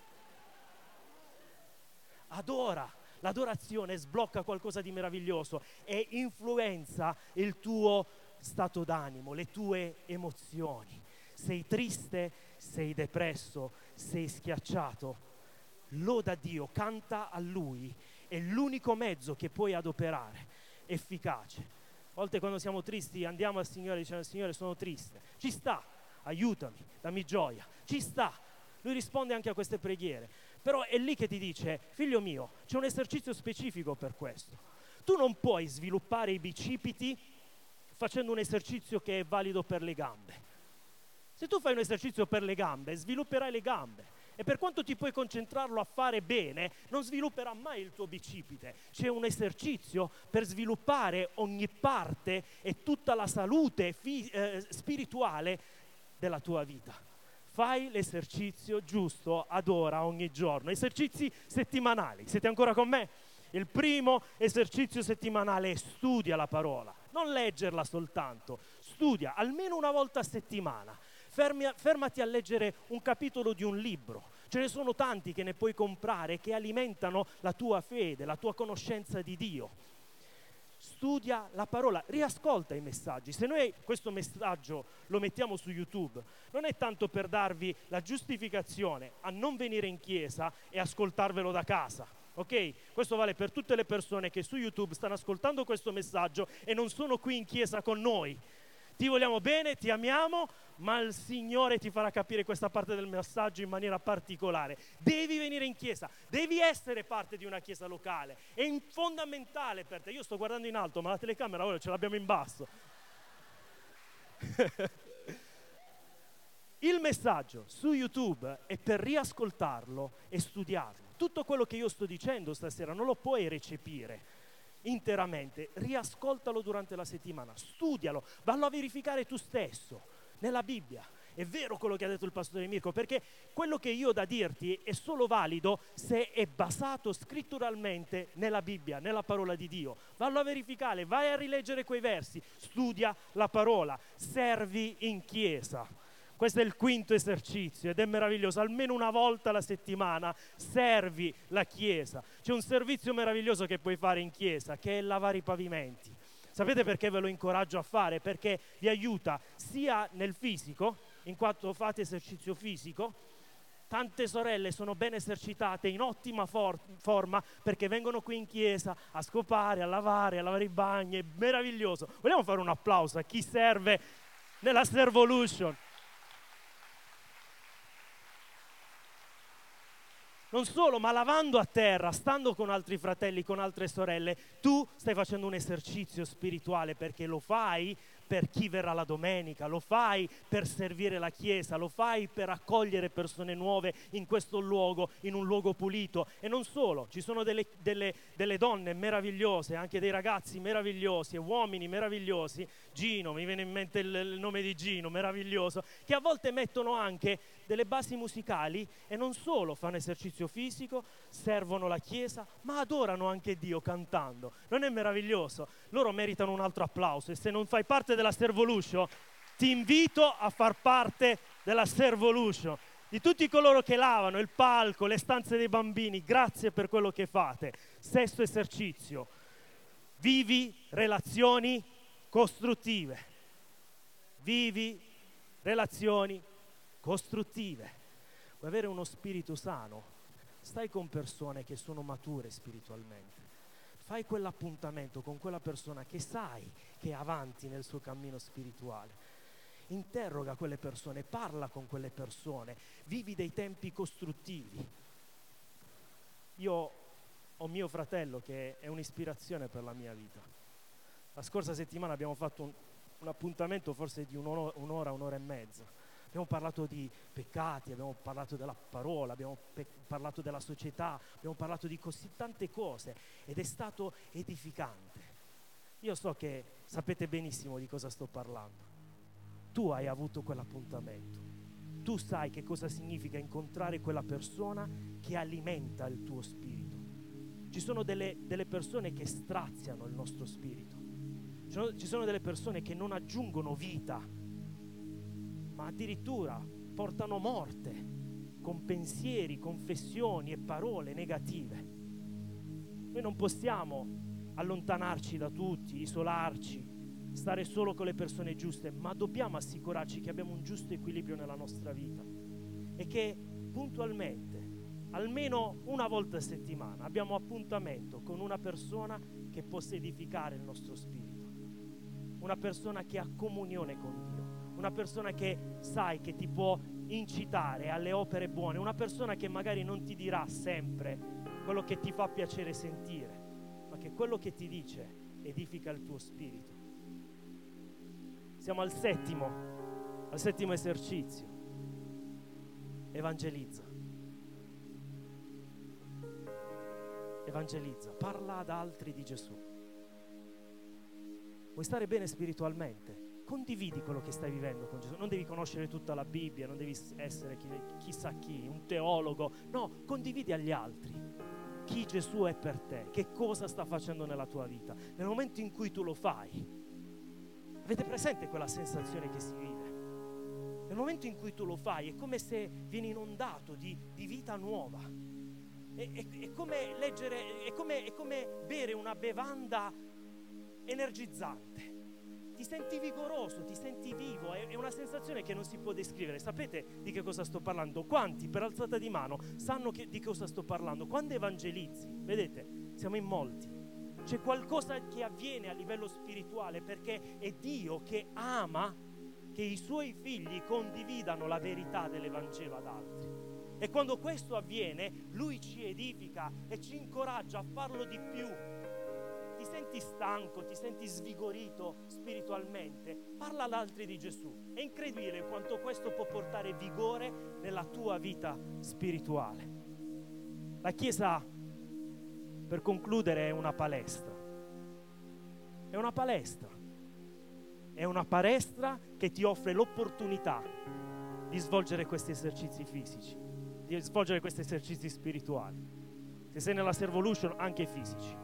Adora. L'adorazione sblocca qualcosa di meraviglioso e influenza il tuo stato d'animo, le tue emozioni. Sei triste, sei depresso, sei schiacciato, loda Dio, canta a Lui, è l'unico mezzo che puoi adoperare, efficace. A volte quando siamo tristi andiamo al Signore e diciamo: Signore, sono triste, ci sta, aiutami, dammi gioia, ci sta. Lui risponde anche a queste preghiere. Però è lì che ti dice: figlio mio, c'è un esercizio specifico per questo. Tu non puoi sviluppare i bicipiti facendo un esercizio che è valido per le gambe. Se tu fai un esercizio per le gambe, svilupperai le gambe. E per quanto ti puoi concentrarlo a fare bene, non svilupperà mai il tuo bicipite. C'è un esercizio per sviluppare ogni parte e tutta la salute fi- eh, spirituale della tua vita. Fai l'esercizio giusto, adora ogni giorno. Esercizi settimanali. Siete ancora con me? Il primo esercizio settimanale è: studia la parola. Non leggerla soltanto, studia almeno una volta a settimana. Fermi, fermati a leggere un capitolo di un libro. Ce ne sono tanti che ne puoi comprare, che alimentano la tua fede, la tua conoscenza di Dio. Studia la parola, riascolta i messaggi. Se noi questo messaggio lo mettiamo su YouTube, non è tanto per darvi la giustificazione a non venire in chiesa e ascoltarvelo da casa, ok? Questo vale per tutte le persone che su YouTube stanno ascoltando questo messaggio e non sono qui in chiesa con noi. Ti vogliamo bene, ti amiamo, ma il Signore ti farà capire questa parte del messaggio in maniera particolare. Devi venire in chiesa, devi essere parte di una chiesa locale, è fondamentale per te. Io sto guardando in alto, ma la telecamera ora ce l'abbiamo in basso. Il messaggio su YouTube è per riascoltarlo e studiarlo. Tutto quello che io sto dicendo stasera non lo puoi recepire interamente, riascoltalo durante la settimana, studialo, vallo a verificare tu stesso nella Bibbia. È vero quello che ha detto il pastore Mirko, perché quello che io ho da dirti è solo valido se è basato scritturalmente nella Bibbia, nella parola di Dio. Vallo a verificare, vai a rileggere quei versi, studia la parola, servi in chiesa. Questo è il quinto esercizio ed è meraviglioso. Almeno una volta alla settimana servi la chiesa. C'è un servizio meraviglioso che puoi fare in chiesa, che è lavare i pavimenti. Sapete perché ve lo incoraggio a fare? Perché vi aiuta sia nel fisico, in quanto fate esercizio fisico, tante sorelle sono ben esercitate, in ottima for- forma, perché vengono qui in chiesa a scopare, a lavare, a lavare i bagni, è meraviglioso. Vogliamo fare un applauso a chi serve nella Servolution? Non solo, ma lavando a terra, stando con altri fratelli, con altre sorelle, tu stai facendo un esercizio spirituale, perché lo fai per chi verrà la domenica, lo fai per servire la Chiesa, lo fai per accogliere persone nuove in questo luogo, in un luogo pulito. E non solo, ci sono delle, delle, delle donne meravigliose, anche dei ragazzi meravigliosi e uomini meravigliosi, Gino, mi viene in mente il, il nome di Gino, meraviglioso, che a volte mettono anche delle basi musicali e non solo fanno esercizio fisico, servono la Chiesa, ma adorano anche Dio cantando. Non è meraviglioso? Loro meritano un altro applauso, e se non fai parte della Servolution, ti invito a far parte della Servolution. Di tutti coloro che lavano il palco, le stanze dei bambini, grazie per quello che fate. Sesto esercizio: vivi relazioni costruttive. Vivi relazioni costruttive. Vuoi avere uno spirito sano? Stai con persone che sono mature spiritualmente. Fai quell'appuntamento con quella persona che sai che è avanti nel suo cammino spirituale. Interroga quelle persone, parla con quelle persone, vivi dei tempi costruttivi. Io ho mio fratello che è un'ispirazione per la mia vita. La scorsa settimana abbiamo fatto un, un appuntamento forse di un'ora, un'ora, un'ora e mezza. Abbiamo parlato di peccati, abbiamo parlato della parola, abbiamo pe- parlato della società, abbiamo parlato di così tante cose, ed è stato edificante. Io so che sapete benissimo di cosa sto parlando. Tu hai avuto quell'appuntamento. Tu sai che cosa significa incontrare quella persona che alimenta il tuo spirito. Ci sono delle, delle persone che straziano il nostro spirito. Ci sono, ci sono delle persone che non aggiungono vita, ma addirittura portano morte con pensieri, confessioni e parole negative. Noi non possiamo allontanarci da tutti, isolarci, stare solo con le persone giuste, ma dobbiamo assicurarci che abbiamo un giusto equilibrio nella nostra vita e che puntualmente, almeno una volta a settimana, abbiamo appuntamento con una persona che possa edificare il nostro spirito, una persona che ha comunione con Dio, una persona che sai che ti può incitare alle opere buone, una persona che magari non ti dirà sempre quello che ti fa piacere sentire, ma che quello che ti dice edifica il tuo spirito. Siamo al settimo, al settimo esercizio. Evangelizza. Evangelizza, parla ad altri di Gesù. Vuoi stare bene spiritualmente? Condividi quello che stai vivendo con Gesù. Non devi conoscere tutta la Bibbia, non devi essere chi, chissà chi, un teologo. No, condividi agli altri chi Gesù è per te, che cosa sta facendo nella tua vita. Nel momento in cui tu lo fai, avete presente quella sensazione che si vive? Nel momento in cui tu lo fai è come se vieni inondato di, di vita nuova. È, è, è come leggere, è come, è come bere una bevanda energizzante. Ti senti vigoroso, ti senti vivo, è, è una sensazione che non si può descrivere. Sapete di che cosa sto parlando? Quanti per alzata di mano sanno che, di cosa sto parlando? Quando evangelizzi, vedete, siamo in molti, c'è qualcosa che avviene a livello spirituale, perché è Dio che ama che i suoi figli condividano la verità dell'Evangelo ad altri. E quando questo avviene, Lui ci edifica e ci incoraggia a farlo di più. Ti senti stanco, ti senti svigorito spiritualmente, parla ad altri di Gesù. È incredibile quanto questo può portare vigore nella tua vita spirituale. La Chiesa, per concludere, è una palestra. È una palestra. È una palestra che ti offre l'opportunità di svolgere questi esercizi fisici, di svolgere questi esercizi spirituali. Se sei nella Servolution, anche fisici.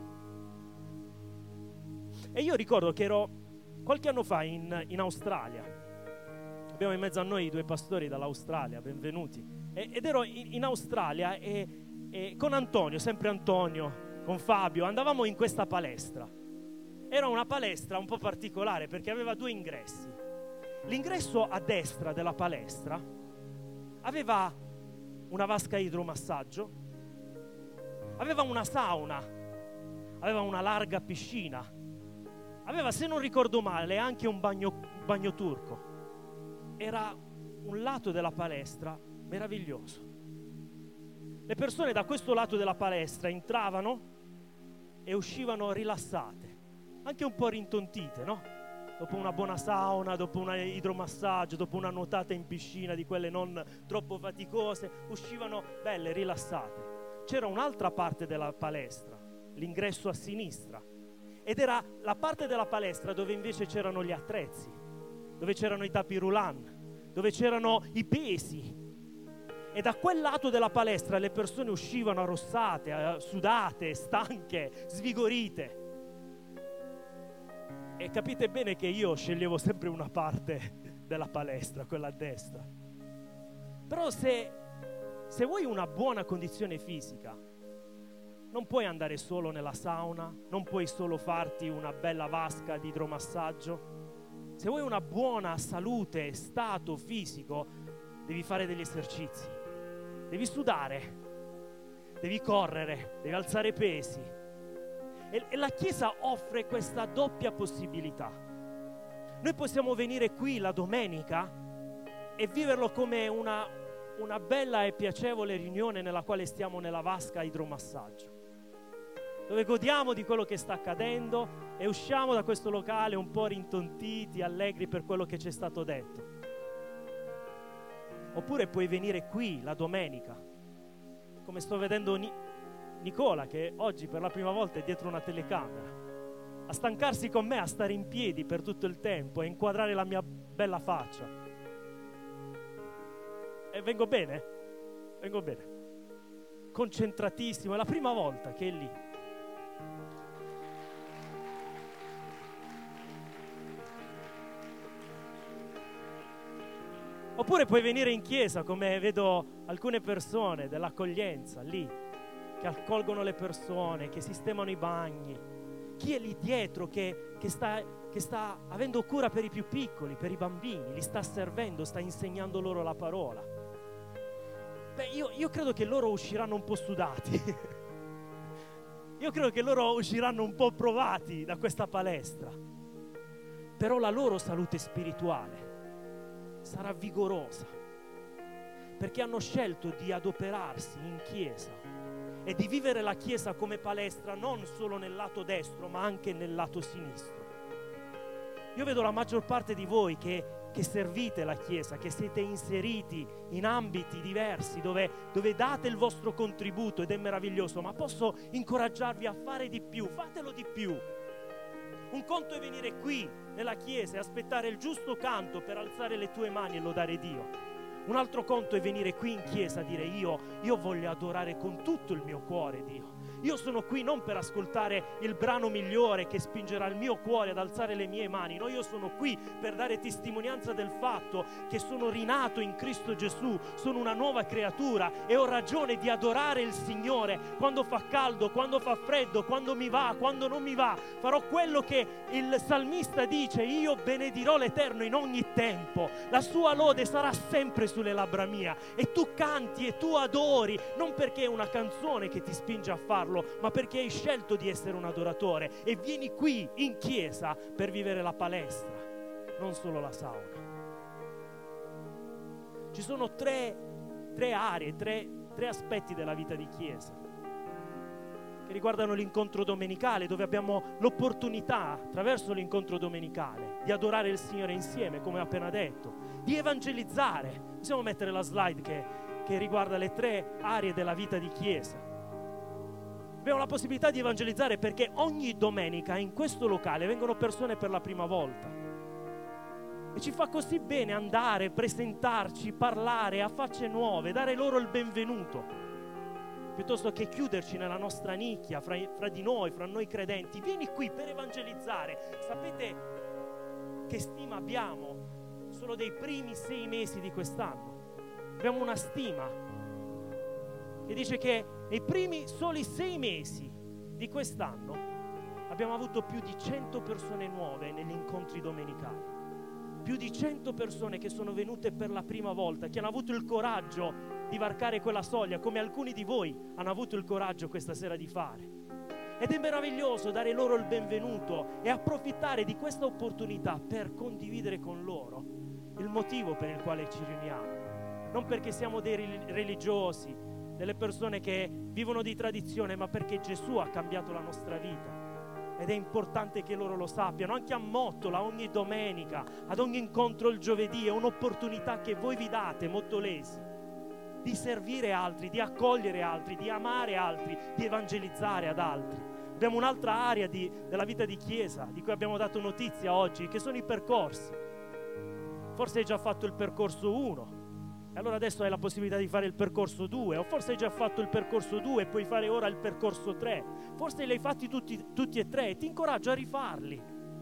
E io ricordo che ero qualche anno fa in, in Australia. Abbiamo in mezzo a noi due pastori dall'Australia, benvenuti. E, ed ero in, in Australia e, e con Antonio, sempre Antonio, con Fabio, andavamo in questa palestra. Era una palestra un po' particolare perché aveva due ingressi. L'ingresso a destra della palestra aveva una vasca idromassaggio, aveva una sauna, aveva una larga piscina, aveva, se non ricordo male, anche un bagno, bagno turco. Era un lato della palestra meraviglioso. Le persone da questo lato della palestra entravano e uscivano rilassate, anche un po' rintontite, no? Dopo una buona sauna, dopo un idromassaggio, dopo una nuotata in piscina di quelle non troppo faticose, uscivano belle, rilassate. C'era un'altra parte della palestra, l'ingresso a sinistra, ed era la parte della palestra dove invece c'erano gli attrezzi, dove c'erano i tapis roulant, dove c'erano i pesi. E da quel lato della palestra le persone uscivano arrossate, sudate, stanche, svigorite. E capite bene che io sceglievo sempre una parte della palestra, quella a destra. Però se, se vuoi una buona condizione fisica, non puoi andare solo nella sauna, non puoi solo farti una bella vasca di idromassaggio. Se vuoi una buona salute, stato fisico, devi fare degli esercizi, devi sudare, devi correre, devi alzare pesi. E la Chiesa offre questa doppia possibilità. Noi possiamo venire qui la domenica e viverlo come una, una bella e piacevole riunione nella quale stiamo nella vasca idromassaggio, dove godiamo di quello che sta accadendo e usciamo da questo locale un po' rintontiti, allegri per quello che ci è stato detto. Oppure puoi venire qui la domenica, come sto vedendo Ni- Nicola, che oggi per la prima volta è dietro una telecamera, a stancarsi con me, a stare in piedi per tutto il tempo e inquadrare la mia bella faccia. E vengo bene? Vengo bene. Concentratissimo, è la prima volta che è lì. Oppure puoi venire in chiesa, come vedo alcune persone dell'accoglienza lì, che accolgono le persone, che sistemano i bagni. Chi è lì dietro che, che, sta, che sta avendo cura per i più piccoli, per i bambini, li sta servendo, sta insegnando loro la parola. Beh, io, io credo che loro usciranno un po' sudati. Io credo che loro usciranno un po' provati da questa palestra. Però la loro salute spirituale sarà vigorosa, perché hanno scelto di adoperarsi in chiesa e di vivere la Chiesa come palestra non solo nel lato destro ma anche nel lato sinistro. Io vedo la maggior parte di voi che, che servite la Chiesa, che siete inseriti in ambiti diversi dove, dove date il vostro contributo ed è meraviglioso, ma posso incoraggiarvi a fare di più, fatelo di più. Un conto è venire qui nella Chiesa e aspettare il giusto canto per alzare le tue mani e lodare Dio. Un altro conto è venire qui in chiesa e dire io, io voglio adorare con tutto il mio cuore Dio. Io sono qui non per ascoltare il brano migliore che spingerà il mio cuore ad alzare le mie mani. No, io sono qui per dare testimonianza del fatto che sono rinato in Cristo Gesù, sono una nuova creatura e ho ragione di adorare il Signore quando fa caldo, quando fa freddo, quando mi va, quando non mi va. Farò quello che il salmista dice: io benedirò l'Eterno in ogni tempo, la sua lode sarà sempre sulle labbra mia. E tu canti e tu adori non perché è una canzone che ti spinge a farlo, ma perché hai scelto di essere un adoratore e vieni qui in chiesa per vivere la palestra, non solo la sauna. Ci sono tre, tre aree, tre, tre aspetti della vita di chiesa che riguardano l'incontro domenicale, dove abbiamo l'opportunità, attraverso l'incontro domenicale, di adorare il Signore insieme, come ho appena detto, di evangelizzare. Possiamo mettere la slide che, che riguarda le tre aree della vita di chiesa. Abbiamo la possibilità di evangelizzare perché ogni domenica in questo locale vengono persone per la prima volta. E ci fa così bene andare, presentarci, parlare a facce nuove, dare loro il benvenuto, piuttosto che chiuderci nella nostra nicchia, fra, fra di noi, fra noi credenti. Vieni qui per evangelizzare. Sapete che stima abbiamo solo dei primi sei mesi di quest'anno? Abbiamo una stima che dice che nei primi soli sei mesi di quest'anno abbiamo avuto più di cento persone nuove negli incontri domenicali. Più di cento persone che sono venute per la prima volta, che hanno avuto il coraggio di varcare quella soglia, come alcuni di voi hanno avuto il coraggio questa sera di fare. Ed è meraviglioso dare loro il benvenuto e approfittare di questa opportunità per condividere con loro il motivo per il quale ci riuniamo. Non perché siamo dei religiosi, delle persone che vivono di tradizione, ma perché Gesù ha cambiato la nostra vita. Ed è importante che loro lo sappiano. Anche a Mottola, ogni domenica, ad ogni incontro il giovedì, è un'opportunità che voi vi date, mottolesi, di servire altri, di accogliere altri, di amare altri, di evangelizzare ad altri. Abbiamo un'altra area di, della vita di chiesa di cui abbiamo dato notizia oggi, che sono i percorsi. Forse hai già fatto il percorso uno e allora adesso hai la possibilità di fare il percorso due, o forse hai già fatto il percorso due e puoi fare ora il percorso tre. Forse li hai fatti tutti, tutti e tre, e ti incoraggio a rifarli.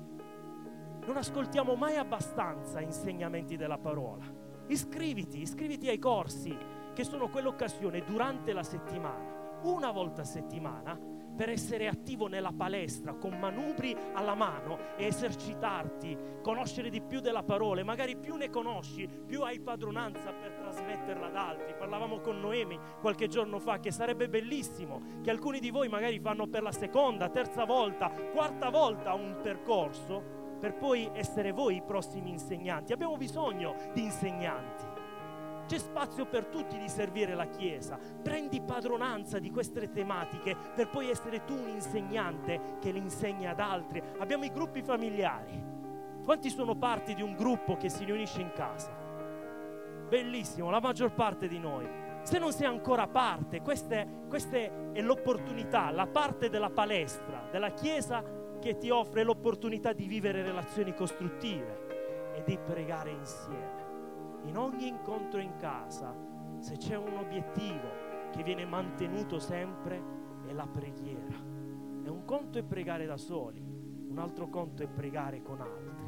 Non ascoltiamo mai abbastanza insegnamenti della parola. Iscriviti, iscriviti ai corsi, che sono quell'occasione durante la settimana, una volta a settimana, per essere attivo nella palestra con manubri alla mano e esercitarti, conoscere di più della parola. E magari più ne conosci, più hai padronanza per trasmetterla ad altri. Parlavamo con Noemi qualche giorno fa che sarebbe bellissimo che alcuni di voi magari fanno per la seconda, terza volta, quarta volta un percorso, per poi essere voi i prossimi insegnanti. Abbiamo bisogno di insegnanti. C'è spazio per tutti di servire la Chiesa. Prendi padronanza di queste tematiche per poi essere tu un insegnante che le insegna ad altri. Abbiamo i gruppi familiari. Quanti sono parte di un gruppo che si riunisce in casa? Bellissimo, la maggior parte di noi. Se non sei ancora parte, questa è l'opportunità, la parte della palestra, della Chiesa, che ti offre l'opportunità di vivere relazioni costruttive e di pregare insieme. In ogni incontro in casa, se c'è un obiettivo che viene mantenuto sempre, è la preghiera. E un conto è pregare da soli, un altro conto è pregare con altri.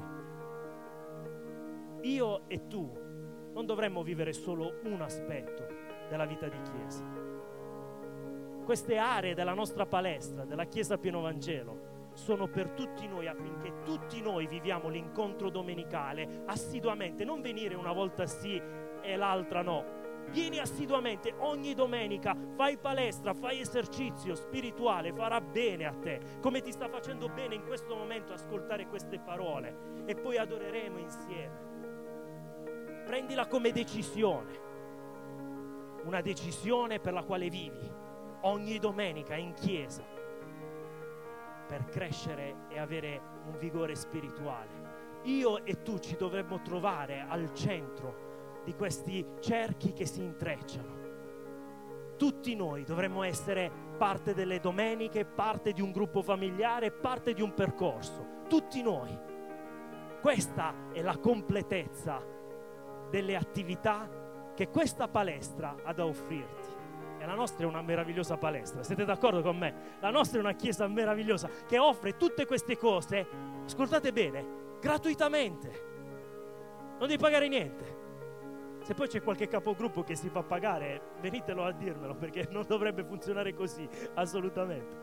Io e tu non dovremmo vivere solo un aspetto della vita di Chiesa. Queste aree della nostra palestra, della Chiesa Pieno Vangelo, sono per tutti noi, affinché tutti noi viviamo l'incontro domenicale assiduamente. Non venire una volta sì e l'altra no. Vieni assiduamente ogni domenica, fai palestra, fai esercizio spirituale, farà bene a te, come ti sta facendo bene in questo momento ascoltare queste parole, e poi adoreremo insieme. Prendila come decisione, una decisione per la quale vivi ogni domenica in chiesa, per crescere e avere un vigore spirituale. Io e tu ci dovremmo trovare al centro di questi cerchi che si intrecciano. Tutti noi dovremmo essere parte delle domeniche, parte di un gruppo familiare, parte di un percorso. Tutti noi. Questa è la completezza delle attività che questa palestra ha da offrirti. E la nostra è una meravigliosa palestra, siete d'accordo con me? La nostra è una chiesa meravigliosa che offre tutte queste cose, ascoltate bene, gratuitamente. Non devi pagare niente. Se poi c'è qualche capogruppo che si fa pagare, venitelo a dirmelo, perché non dovrebbe funzionare così, assolutamente.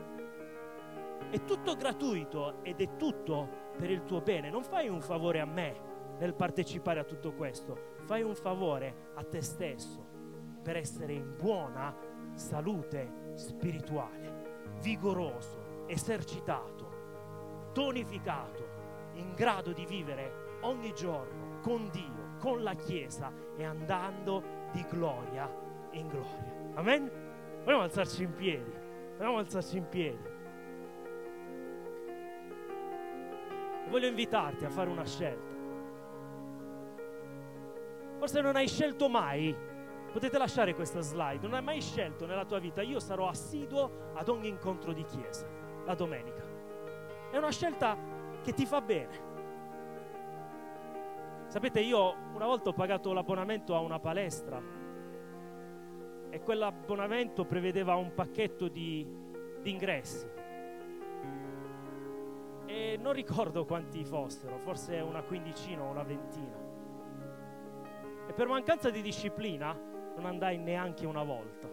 È tutto gratuito ed è tutto per il tuo bene. Non fai un favore a me nel partecipare a tutto questo, fai un favore a te stesso, per essere in buona salute spirituale, vigoroso, esercitato, tonificato, in grado di vivere ogni giorno con Dio, con la Chiesa e andando di gloria in gloria. Amen? Vogliamo alzarci in piedi? Vogliamo alzarci in piedi? Voglio invitarti a fare una scelta. Forse non hai scelto mai. Potete lasciare questa slide. Non hai mai scelto nella tua vita: io sarò assiduo ad ogni incontro di chiesa la domenica. È una scelta che ti fa bene. Sapete, io una volta ho pagato l'abbonamento a una palestra e quell'abbonamento prevedeva un pacchetto di, di ingressi e non ricordo quanti fossero, forse una quindicina o una ventina, e per mancanza di disciplina non andai neanche una volta.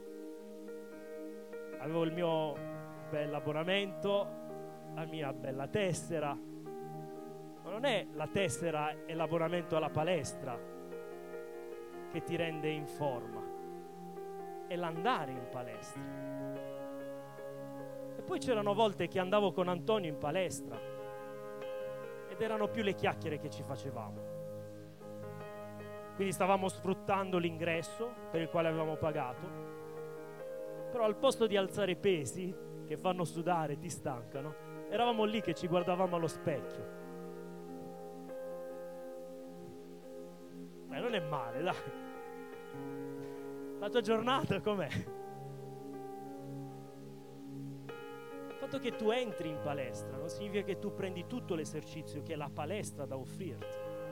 Avevo il mio bell'abbonamento, la mia bella tessera, ma non è la tessera e l'abbonamento alla palestra che ti rende in forma, è l'andare in palestra. E poi c'erano volte che andavo con Antonio in palestra ed erano più le chiacchiere che ci facevamo. Quindi stavamo sfruttando l'ingresso per il quale avevamo pagato, però al posto di alzare pesi che fanno sudare, ti stancano, eravamo lì che ci guardavamo allo specchio. Beh, non è male, dai. La tua giornata com'è? Il fatto che tu entri in palestra non significa che tu prendi tutto l'esercizio che la palestra ha da offrirti.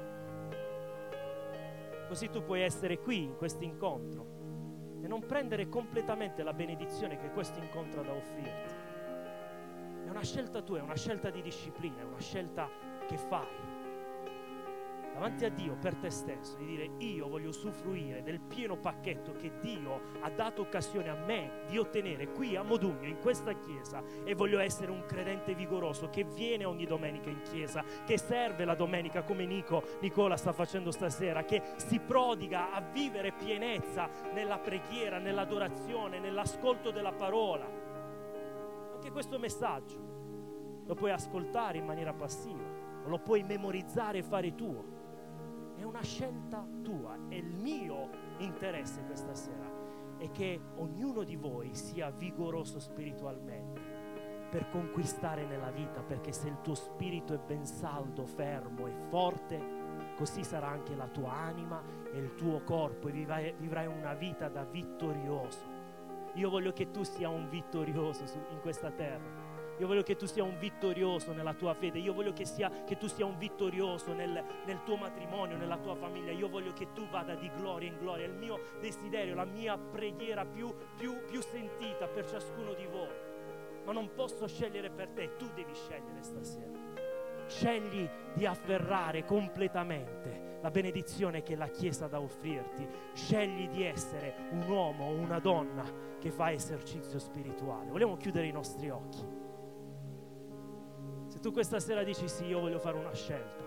Così tu puoi essere qui in questo incontro e non prendere completamente la benedizione che questo incontro ha da offrirti. È una scelta tua, è una scelta di disciplina, è una scelta che fai davanti a Dio per te stesso, di dire: io voglio usufruire del pieno pacchetto che Dio ha dato occasione a me di ottenere qui a Modugno, in questa chiesa, e voglio essere un credente vigoroso che viene ogni domenica in chiesa, che serve la domenica come Nico, Nicola sta facendo stasera, che si prodiga a vivere pienezza nella preghiera, nell'adorazione, nell'ascolto della parola. Anche questo messaggio lo puoi ascoltare in maniera passiva o lo puoi memorizzare e fare tuo. È una scelta tua, e il mio interesse questa sera è che ognuno di voi sia vigoroso spiritualmente per conquistare nella vita, perché se il tuo spirito è ben saldo, fermo e forte, così sarà anche la tua anima e il tuo corpo, e vivrai, vivrai una vita da vittorioso. Io voglio che tu sia un vittorioso su, in questa terra. Io voglio che tu sia un vittorioso nella tua fede. Io voglio che, sia, che tu sia un vittorioso nel, nel tuo matrimonio, nella tua famiglia. Io voglio che tu vada di gloria in gloria. Il mio desiderio, la mia preghiera più, più, più sentita per ciascuno di voi. Ma non posso scegliere per te, tu devi scegliere stasera. Scegli di afferrare completamente la benedizione che la Chiesa ha da offrirti. Scegli di essere un uomo o una donna che fa esercizio spirituale. Vogliamo chiudere i nostri occhi. Se tu questa sera dici: sì, io voglio fare una scelta,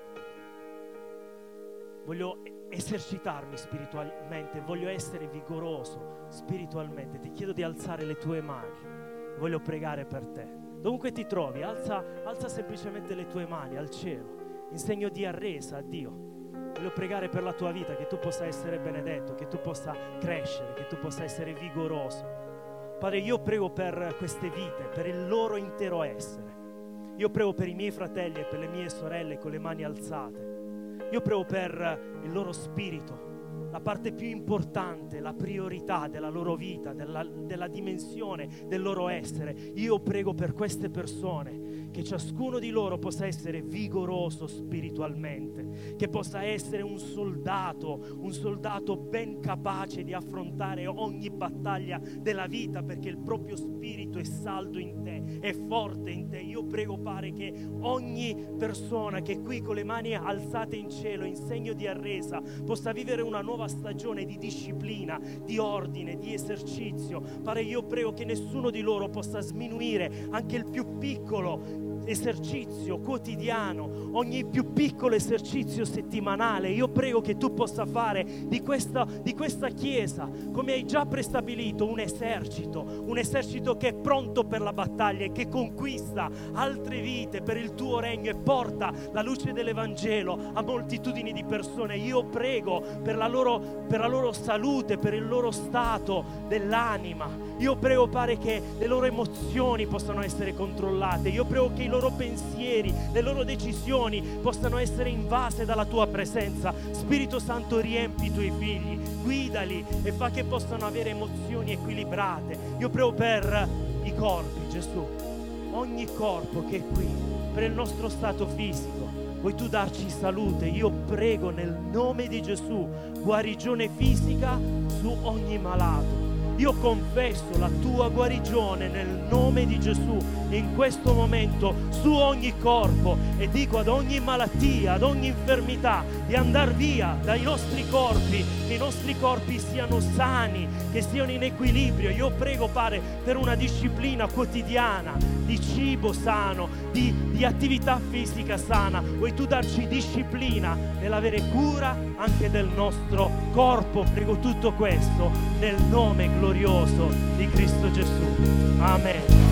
voglio esercitarmi spiritualmente, voglio essere vigoroso spiritualmente, ti chiedo di alzare le tue mani, voglio pregare per te. Dovunque ti trovi, alza, alza semplicemente le tue mani al cielo, in segno di arresa a Dio. Voglio pregare per la tua vita, che tu possa essere benedetto, che tu possa crescere, che tu possa essere vigoroso. Padre, io prego per queste vite, per il loro intero essere. Io prego per i miei fratelli e per le mie sorelle con le mani alzate. Io prego per il loro spirito, la parte più importante, la priorità della loro vita, della, della dimensione del loro essere. Io prego per queste persone, che ciascuno di loro possa essere vigoroso spiritualmente, che possa essere un soldato, un soldato ben capace di affrontare ogni battaglia della vita, perché il proprio spirito è saldo in te, è forte in te. Io prego, Padre, che ogni persona che è qui con le mani alzate in cielo in segno di arresa possa vivere una nuova stagione di disciplina, di ordine, di esercizio. Padre, io prego che nessuno di loro possa sminuire anche il più piccolo esercizio quotidiano, ogni più piccolo esercizio settimanale. Io prego che tu possa fare di questa, di questa chiesa, come hai già prestabilito, un esercito, un esercito che è pronto per la battaglia e che conquista altre vite per il tuo regno e porta la luce dell'Evangelo a moltitudini di persone. Io prego per la loro, per la loro salute, per il loro stato dell'anima. Io prego, Padre, che le loro emozioni possano essere controllate. Io prego che i loro pensieri, le loro decisioni possano essere invase dalla tua presenza. Spirito Santo, riempi i tuoi figli, guidali e fa che possano avere emozioni equilibrate. Io prego per i corpi, Gesù, ogni corpo che è qui, per il nostro stato fisico. Vuoi tu darci salute? Io prego nel nome di Gesù guarigione fisica su ogni malato. io confesso la tua guarigione nel nome di Gesù in questo momento su ogni corpo, e dico ad ogni malattia, ad ogni infermità di andare via dai nostri corpi, che i nostri corpi siano sani, che siano in equilibrio. Io prego, Padre, per una disciplina quotidiana di cibo sano, di, di attività fisica sana. Vuoi tu darci disciplina nell'avere cura anche del nostro corpo? Prego tutto questo nel nome glorioso di Cristo Gesù. Amen.